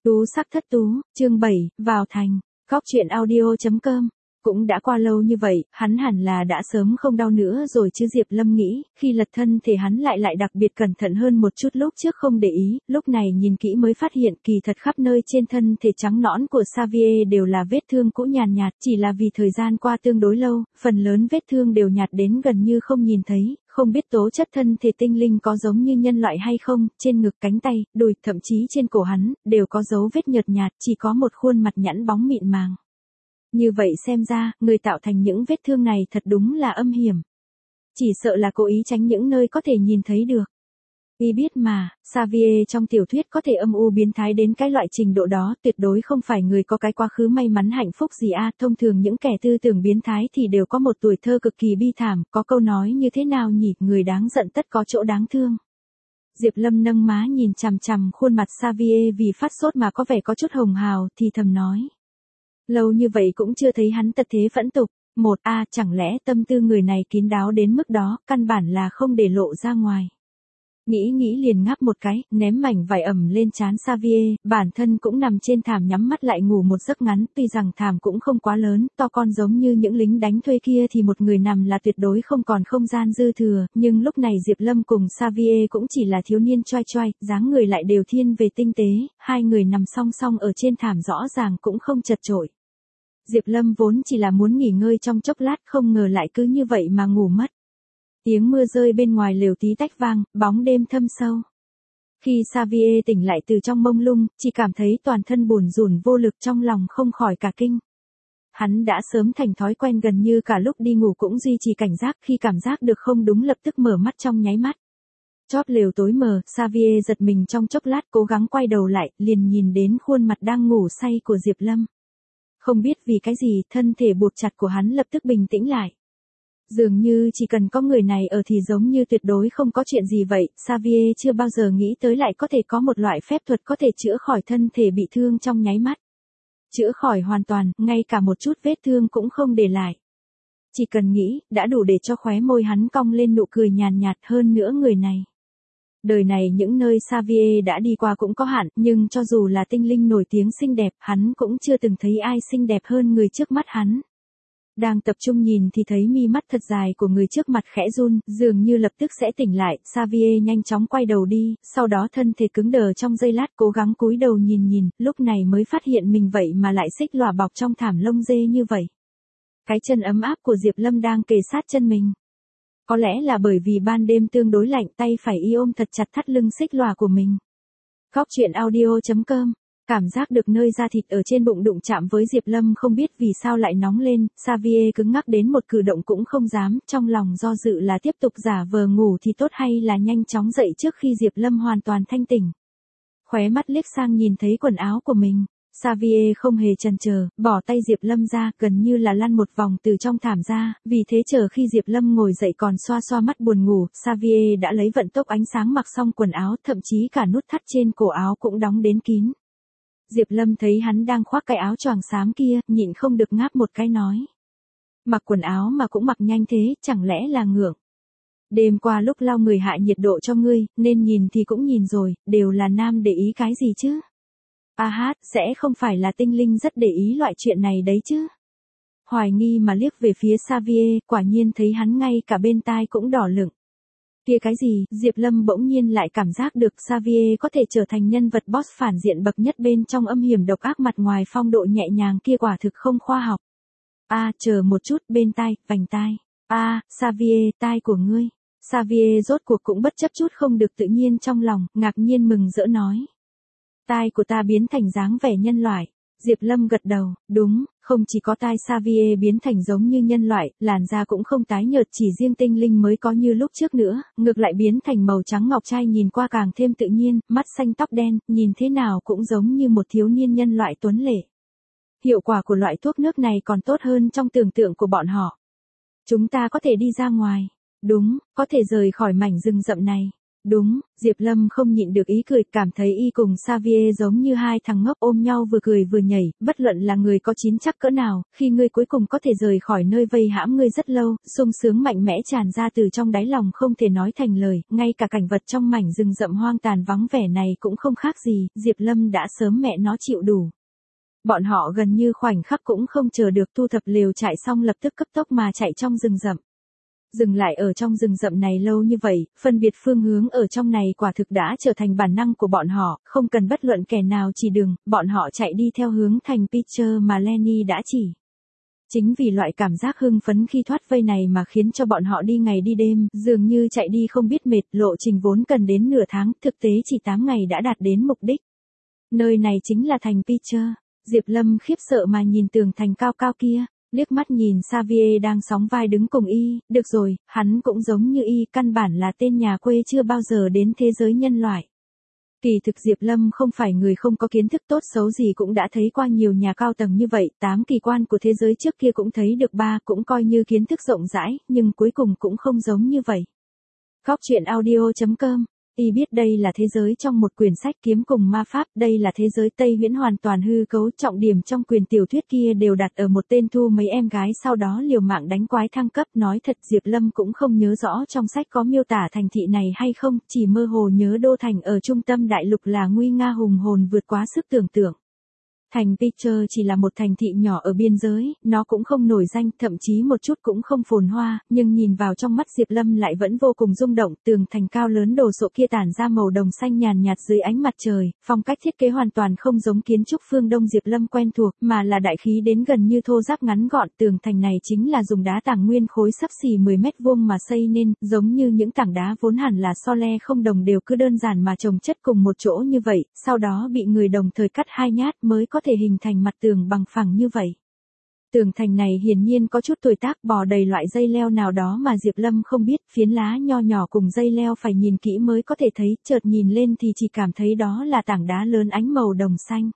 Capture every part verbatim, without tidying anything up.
Tú sắc thất tú, chương bảy, vào thành, góc truyện audio chấm com. Cũng đã qua lâu như vậy, hắn hẳn là đã sớm không đau nữa rồi chứ Diệp Lâm nghĩ, khi lật thân thể hắn lại lại đặc biệt cẩn thận hơn một chút lúc trước không để ý, lúc này nhìn kỹ mới phát hiện kỳ thật khắp nơi trên thân thể trắng nõn của Xavier đều là vết thương cũ nhàn nhạt, chỉ là vì thời gian qua tương đối lâu, phần lớn vết thương đều nhạt đến gần như không nhìn thấy, không biết tố chất thân thể tinh linh có giống như nhân loại hay không, trên ngực cánh tay, đùi, thậm chí trên cổ hắn, đều có dấu vết nhợt nhạt, chỉ có một khuôn mặt nhẵn bóng mịn màng. Như vậy xem ra, người tạo thành những vết thương này thật đúng là âm hiểm. Chỉ sợ là cố ý tránh những nơi có thể nhìn thấy được. Y biết mà, Xavier trong tiểu thuyết có thể âm u biến thái đến cái loại trình độ đó, tuyệt đối không phải người có cái quá khứ may mắn hạnh phúc gì a. Thông thường những kẻ tư tưởng biến thái thì đều có một tuổi thơ cực kỳ bi thảm, có câu nói như thế nào nhỉ, người đáng giận tất có chỗ đáng thương. Diệp Lâm nâng má nhìn chằm chằm khuôn mặt Xavier vì phát sốt mà có vẻ có chút hồng hào, thì thầm nói. Lâu như vậy cũng chưa thấy hắn tật thế phẫn tục. Một a chẳng lẽ tâm tư người này kín đáo đến mức đó, căn bản là không để lộ ra ngoài. Nghĩ nghĩ liền ngáp một cái, ném mảnh vải ẩm lên trán Xavier, bản thân cũng nằm trên thảm nhắm mắt lại ngủ một giấc ngắn, tuy rằng thảm cũng không quá lớn, to con giống như những lính đánh thuê kia thì một người nằm là tuyệt đối không còn không gian dư thừa, nhưng lúc này Diệp Lâm cùng Xavier cũng chỉ là thiếu niên choai choai, dáng người lại đều thiên về tinh tế, hai người nằm song song ở trên thảm rõ ràng cũng không chật chội. Diệp Lâm vốn chỉ là muốn nghỉ ngơi trong chốc lát, không ngờ lại cứ như vậy mà ngủ mất. Tiếng mưa rơi bên ngoài lều tí tách vang, bóng đêm thâm sâu. Khi Xavier tỉnh lại từ trong mông lung, chỉ cảm thấy toàn thân bủn rủn vô lực, trong lòng không khỏi cả kinh. Hắn đã sớm thành thói quen gần như cả lúc đi ngủ cũng duy trì cảnh giác, khi cảm giác được không đúng lập tức mở mắt trong nháy mắt. Chóp lều tối mờ, Xavier giật mình trong chốc lát, cố gắng quay đầu lại, liền nhìn đến khuôn mặt đang ngủ say của Diệp Lâm. Không biết vì cái gì, thân thể buộc chặt của hắn lập tức bình tĩnh lại. Dường như chỉ cần có người này ở thì giống như tuyệt đối không có chuyện gì vậy, Xavier chưa bao giờ nghĩ tới lại có thể có một loại phép thuật có thể chữa khỏi thân thể bị thương trong nháy mắt. Chữa khỏi hoàn toàn, ngay cả một chút vết thương cũng không để lại. Chỉ cần nghĩ, đã đủ để cho khóe môi hắn cong lên nụ cười nhàn nhạt. Hơn nữa người này. Đời này những nơi Xavier đã đi qua cũng có hạn, nhưng cho dù là tinh linh nổi tiếng xinh đẹp, hắn cũng chưa từng thấy ai xinh đẹp hơn người trước mắt hắn. Đang tập trung nhìn thì thấy mi mắt thật dài của người trước mặt khẽ run, dường như lập tức sẽ tỉnh lại, Xavier nhanh chóng quay đầu đi, sau đó thân thể cứng đờ trong giây lát cố gắng cúi đầu nhìn nhìn, lúc này mới phát hiện mình vậy mà lại xích lòa bọc trong thảm lông dê như vậy. Cái chân ấm áp của Diệp Lâm đang kề sát chân mình. Có lẽ là bởi vì ban đêm tương đối lạnh, tay phải y ôm thật chặt thắt lưng xích lòa của mình. Góc truyện audio chấm com. Cảm giác được nơi da thịt ở trên bụng đụng chạm với Diệp Lâm không biết vì sao lại nóng lên, Xavier cứng ngắc đến một cử động cũng không dám, trong lòng do dự là tiếp tục giả vờ ngủ thì tốt hay là nhanh chóng dậy trước khi Diệp Lâm hoàn toàn thanh tỉnh. Khóe mắt liếc sang nhìn thấy quần áo của mình, Xavier không hề chần chờ, bỏ tay Diệp Lâm ra, gần như là lăn một vòng từ trong thảm ra, vì thế chờ khi Diệp Lâm ngồi dậy còn xoa xoa mắt buồn ngủ, Xavier đã lấy vận tốc ánh sáng mặc xong quần áo, thậm chí cả nút thắt trên cổ áo cũng đóng đến kín. Diệp Lâm thấy hắn đang khoác cái áo choàng xám kia, nhịn không được ngáp một cái nói. Mặc quần áo mà cũng mặc nhanh thế, chẳng lẽ là ngượng. Đêm qua lúc lau người hạ nhiệt độ cho ngươi, nên nhìn thì cũng nhìn rồi, đều là nam để ý cái gì chứ. A hát, sẽ không phải là tinh linh rất để ý loại chuyện này đấy chứ. Hoài nghi mà liếc về phía Xavier, quả nhiên thấy hắn ngay cả bên tai cũng đỏ lửng. Kia cái gì, Diệp Lâm bỗng nhiên lại cảm giác được Xavier có thể trở thành nhân vật boss phản diện bậc nhất bên trong âm hiểm độc ác, mặt ngoài phong độ nhẹ nhàng kia quả thực không khoa học. A, à, chờ một chút, bên tai, vành tai. A, à, Xavier, tai của ngươi. Xavier rốt cuộc cũng bất chấp chút không được tự nhiên trong lòng, ngạc nhiên mừng rỡ nói. Tai của ta biến thành dáng vẻ nhân loại. Diệp Lâm gật đầu, đúng, không chỉ có tai Xavier biến thành giống như nhân loại, làn da cũng không tái nhợt chỉ riêng tinh linh mới có như lúc trước nữa, ngược lại biến thành màu trắng ngọc trai nhìn qua càng thêm tự nhiên, mắt xanh tóc đen, nhìn thế nào cũng giống như một thiếu niên nhân loại tuấn lệ. Hiệu quả của loại thuốc nước này còn tốt hơn trong tưởng tượng của bọn họ. Chúng ta có thể đi ra ngoài. Đúng, có thể rời khỏi mảnh rừng rậm này. Đúng, Diệp Lâm không nhịn được ý cười, cảm thấy y cùng Xavier giống như hai thằng ngốc ôm nhau vừa cười vừa nhảy, bất luận là người có chín chắc cỡ nào, khi ngươi cuối cùng có thể rời khỏi nơi vây hãm ngươi rất lâu, sung sướng mạnh mẽ tràn ra từ trong đáy lòng không thể nói thành lời, ngay cả cảnh vật trong mảnh rừng rậm hoang tàn vắng vẻ này cũng không khác gì, Diệp Lâm đã sớm mẹ nó chịu đủ. Bọn họ gần như khoảnh khắc cũng không chờ được thu thập lều trại xong lập tức cấp tốc mà chạy trong rừng rậm. Dừng lại ở trong rừng rậm này lâu như vậy, phân biệt phương hướng ở trong này quả thực đã trở thành bản năng của bọn họ, không cần bất luận kẻ nào chỉ đường, bọn họ chạy đi theo hướng thành Peter mà Lenny đã chỉ. Chính vì loại cảm giác hưng phấn khi thoát vây này mà khiến cho bọn họ đi ngày đi đêm, dường như chạy đi không biết mệt, lộ trình vốn cần đến nửa tháng, thực tế chỉ tám ngày đã đạt đến mục đích. Nơi này chính là thành Peter. Diệp Lâm khiếp sợ mà nhìn tường thành cao cao kia. Liếc mắt nhìn Xavier đang sóng vai đứng cùng y, được rồi, hắn cũng giống như y, căn bản là tên nhà quê chưa bao giờ đến thế giới nhân loại. Kỳ thực Diệp Lâm không phải người không có kiến thức tốt xấu gì cũng đã thấy qua nhiều nhà cao tầng như vậy, tám kỳ quan của thế giới trước kia cũng thấy được ba, cũng coi như kiến thức rộng rãi, nhưng cuối cùng cũng không giống như vậy. Góc truyện audio chấm com Y biết đây là thế giới trong một quyển sách kiếm cùng ma pháp, đây là thế giới Tây Viễn hoàn toàn hư cấu, trọng điểm trong quyền tiểu thuyết kia đều đặt ở một tên thu mấy em gái sau đó liều mạng đánh quái thăng cấp. Nói thật Diệp Lâm cũng không nhớ rõ trong sách có miêu tả thành thị này hay không, chỉ mơ hồ nhớ đô thành ở trung tâm đại lục là nguy nga hùng hồn vượt quá sức tưởng tượng. Thành Peter chỉ là một thành thị nhỏ ở biên giới, nó cũng không nổi danh, thậm chí một chút cũng không phồn hoa, nhưng nhìn vào trong mắt Diệp Lâm lại vẫn vô cùng rung động, tường thành cao lớn đồ sộ kia tản ra màu đồng xanh nhàn nhạt dưới ánh mặt trời, phong cách thiết kế hoàn toàn không giống kiến trúc phương Đông Diệp Lâm quen thuộc, mà là đại khí đến gần như thô ráp ngắn gọn, tường thành này chính là dùng đá tảng nguyên khối xấp xỉ mười mét vuông mà xây nên, giống như những tảng đá vốn hẳn là so le không đồng đều cứ đơn giản mà chồng chất cùng một chỗ như vậy, sau đó bị người đồng thời cắt hai nhát mới có thể hình thành mặt tường bằng phẳng như vậy. Tường thành này hiển nhiên có chút tuổi tác, bò đầy loại dây leo nào đó mà Diệp Lâm không biết, phiến lá nho nhỏ cùng dây leo phải nhìn kỹ mới có thể thấy, chợt nhìn lên thì chỉ cảm thấy đó là tảng đá lớn ánh màu đồng xanh.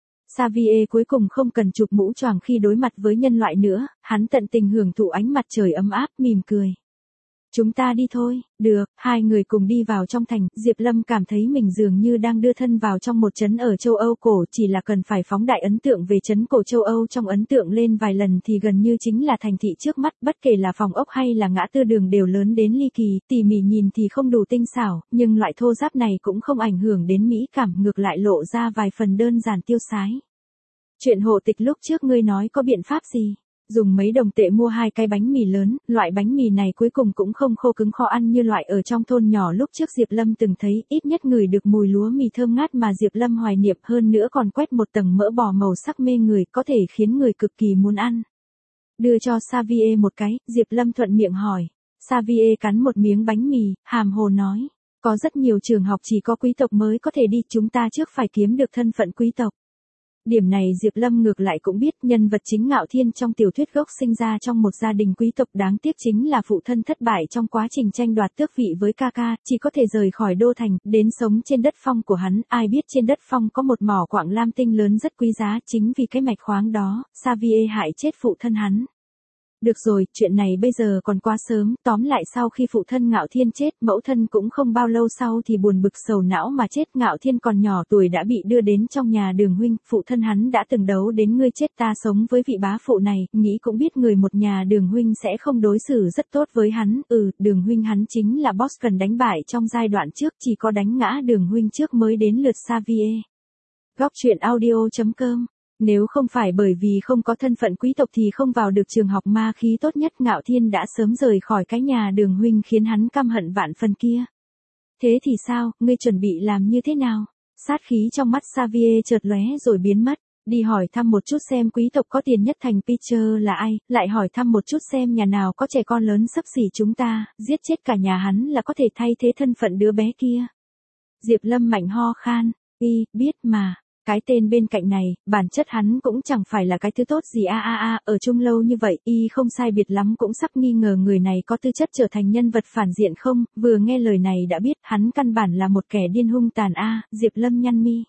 Xavier cuối cùng không cần chụp mũ choàng khi đối mặt với nhân loại nữa, hắn tận tình hưởng thụ ánh mặt trời ấm áp, mỉm cười. Chúng ta đi thôi, được, hai người cùng đi vào trong thành, Diệp Lâm cảm thấy mình dường như đang đưa thân vào trong một trấn ở châu Âu cổ, chỉ là cần phải phóng đại ấn tượng về trấn cổ châu Âu trong ấn tượng lên vài lần thì gần như chính là thành thị trước mắt, bất kể là phòng ốc hay là ngã tư đường đều lớn đến ly kỳ, tỉ mỉ nhìn thì không đủ tinh xảo, nhưng loại thô ráp này cũng không ảnh hưởng đến mỹ cảm, ngược lại lộ ra vài phần đơn giản tiêu sái. Chuyện hộ tịch lúc trước ngươi nói có biện pháp gì? Dùng mấy đồng tệ mua hai cái bánh mì lớn, loại bánh mì này cuối cùng cũng không khô cứng khó ăn như loại ở trong thôn nhỏ lúc trước Diệp Lâm từng thấy, ít nhất ngửi được mùi lúa mì thơm ngát mà Diệp Lâm hoài niệm, hơn nữa còn quét một tầng mỡ bò màu sắc mê người, có thể khiến người cực kỳ muốn ăn. Đưa cho Xavier một cái, Diệp Lâm thuận miệng hỏi. Xavier cắn một miếng bánh mì, hàm hồ nói, có rất nhiều trường học chỉ có quý tộc mới có thể đi, chúng ta trước phải kiếm được thân phận quý tộc. Điểm này Diệp Lâm ngược lại cũng biết, nhân vật chính Ngạo Thiên trong tiểu thuyết gốc sinh ra trong một gia đình quý tộc, đáng tiếc chính là phụ thân thất bại trong quá trình tranh đoạt tước vị với ca ca, chỉ có thể rời khỏi đô thành, đến sống trên đất phong của hắn, ai biết trên đất phong có một mỏ quặng lam tinh lớn rất quý giá, chính vì cái mạch khoáng đó, Xavier hại chết phụ thân hắn. Được rồi, chuyện này bây giờ còn quá sớm, tóm lại sau khi phụ thân Ngạo Thiên chết, mẫu thân cũng không bao lâu sau thì buồn bực sầu não mà chết, Ngạo Thiên còn nhỏ tuổi đã bị đưa đến trong nhà Đường huynh, phụ thân hắn đã từng đấu đến ngươi chết ta sống với vị bá phụ này, nghĩ cũng biết người một nhà Đường huynh sẽ không đối xử rất tốt với hắn, ừ, Đường huynh hắn chính là boss cần đánh bại trong giai đoạn trước, chỉ có đánh ngã Đường huynh trước mới đến lượt Xavier. Góc truyện audio chấm com Nếu không phải bởi vì không có thân phận quý tộc thì không vào được trường học ma khí tốt nhất, Ngạo Thiên đã sớm rời khỏi cái nhà Đường huynh khiến hắn căm hận vạn phần kia. Thế thì sao, ngươi chuẩn bị làm như thế nào? Sát khí trong mắt Xavier chợt lóe rồi biến mất. Đi hỏi thăm một chút xem quý tộc có tiền nhất thành Peter là ai, lại hỏi thăm một chút xem nhà nào có trẻ con lớn xấp xỉ chúng ta, giết chết cả nhà hắn là có thể thay thế thân phận đứa bé kia. Diệp Lâm mạnh ho khan, y, biết mà. Cái tên bên cạnh này, bản chất hắn cũng chẳng phải là cái thứ tốt gì a a a, ở chung lâu như vậy, y không sai biệt lắm cũng sắp nghi ngờ người này có tư chất trở thành nhân vật phản diện không, vừa nghe lời này đã biết, hắn căn bản là một kẻ điên hung tàn a, Diệp Lâm nhăn mi.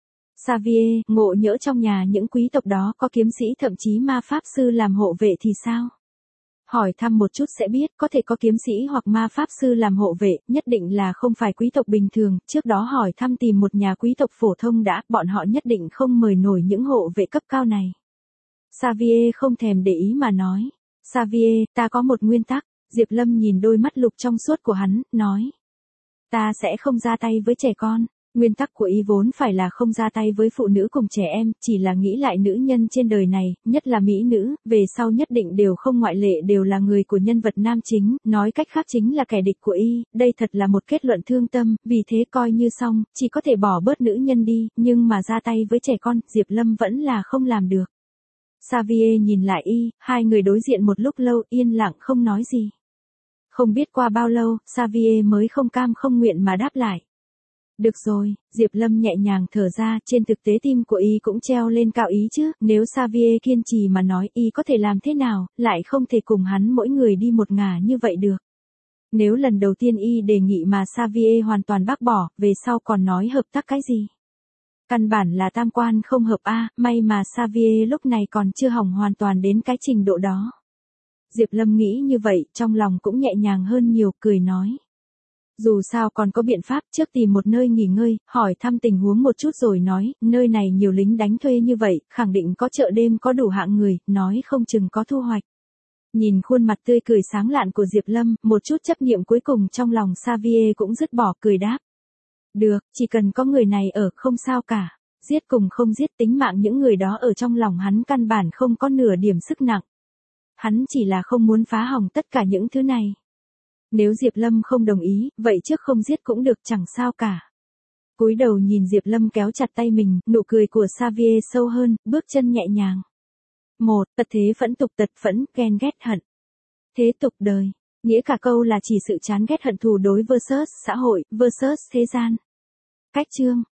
Xavier, ngộ nhỡ trong nhà những quý tộc đó có kiếm sĩ thậm chí ma pháp sư làm hộ vệ thì sao? Hỏi thăm một chút sẽ biết, có thể có kiếm sĩ hoặc ma pháp sư làm hộ vệ, nhất định là không phải quý tộc bình thường, trước đó hỏi thăm tìm một nhà quý tộc phổ thông đã, bọn họ nhất định không mời nổi những hộ vệ cấp cao này. Xavier không thèm để ý mà nói. Xavier, ta có một nguyên tắc. Diệp Lâm nhìn đôi mắt lục trong suốt của hắn, nói. Ta sẽ không ra tay với trẻ con. Nguyên tắc của y vốn phải là không ra tay với phụ nữ cùng trẻ em, chỉ là nghĩ lại nữ nhân trên đời này, nhất là mỹ nữ, về sau nhất định đều không ngoại lệ đều là người của nhân vật nam chính, nói cách khác chính là kẻ địch của y, đây thật là một kết luận thương tâm, vì thế coi như xong, chỉ có thể bỏ bớt nữ nhân đi, nhưng mà ra tay với trẻ con, Diệp Lâm vẫn là không làm được. Xavier nhìn lại y, hai người đối diện một lúc lâu, yên lặng không nói gì. Không biết qua bao lâu, Xavier mới không cam không nguyện mà đáp lại. Được rồi, Diệp Lâm nhẹ nhàng thở ra, trên thực tế tim của y cũng treo lên cao ý chứ, nếu Xavier kiên trì mà nói y có thể làm thế nào, lại không thể cùng hắn mỗi người đi một ngả như vậy được. Nếu lần đầu tiên y đề nghị mà Xavier hoàn toàn bác bỏ, về sau còn nói hợp tác cái gì? Căn bản là tam quan không hợp a, may mà Xavier lúc này còn chưa hỏng hoàn toàn đến cái trình độ đó. Diệp Lâm nghĩ như vậy, trong lòng cũng nhẹ nhàng hơn nhiều, cười nói. Dù sao còn có biện pháp, trước tìm một nơi nghỉ ngơi, hỏi thăm tình huống một chút rồi nói, nơi này nhiều lính đánh thuê như vậy, khẳng định có chợ đêm có đủ hạng người, nói không chừng có thu hoạch. Nhìn khuôn mặt tươi cười sáng lạn của Diệp Lâm, một chút chấp niệm cuối cùng trong lòng Xavier cũng dứt bỏ, cười đáp. Được, chỉ cần có người này ở, không sao cả. Giết cùng không giết, tính mạng những người đó ở trong lòng hắn căn bản không có nửa điểm sức nặng. Hắn chỉ là không muốn phá hỏng tất cả những thứ này. Nếu Diệp Lâm không đồng ý, vậy trước không giết cũng được, chẳng sao cả. Cúi đầu nhìn Diệp Lâm kéo chặt tay mình, nụ cười của Xavier sâu hơn, bước chân nhẹ nhàng. Một, tật thế phẫn tục tật phẫn, ghen ghét hận. Thế tục đời, nghĩa cả câu là chỉ sự chán ghét hận thù đối versus xã hội, versus thế gian. Cách chương.